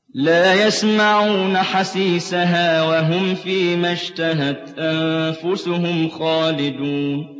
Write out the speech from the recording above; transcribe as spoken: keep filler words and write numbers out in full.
لَّا يَسْمَعُونَ حَسِيسَهَا وَهُمْ فِيمَا اشْتَهَتْ أَنفُسُهُمْ خَالِدُونَ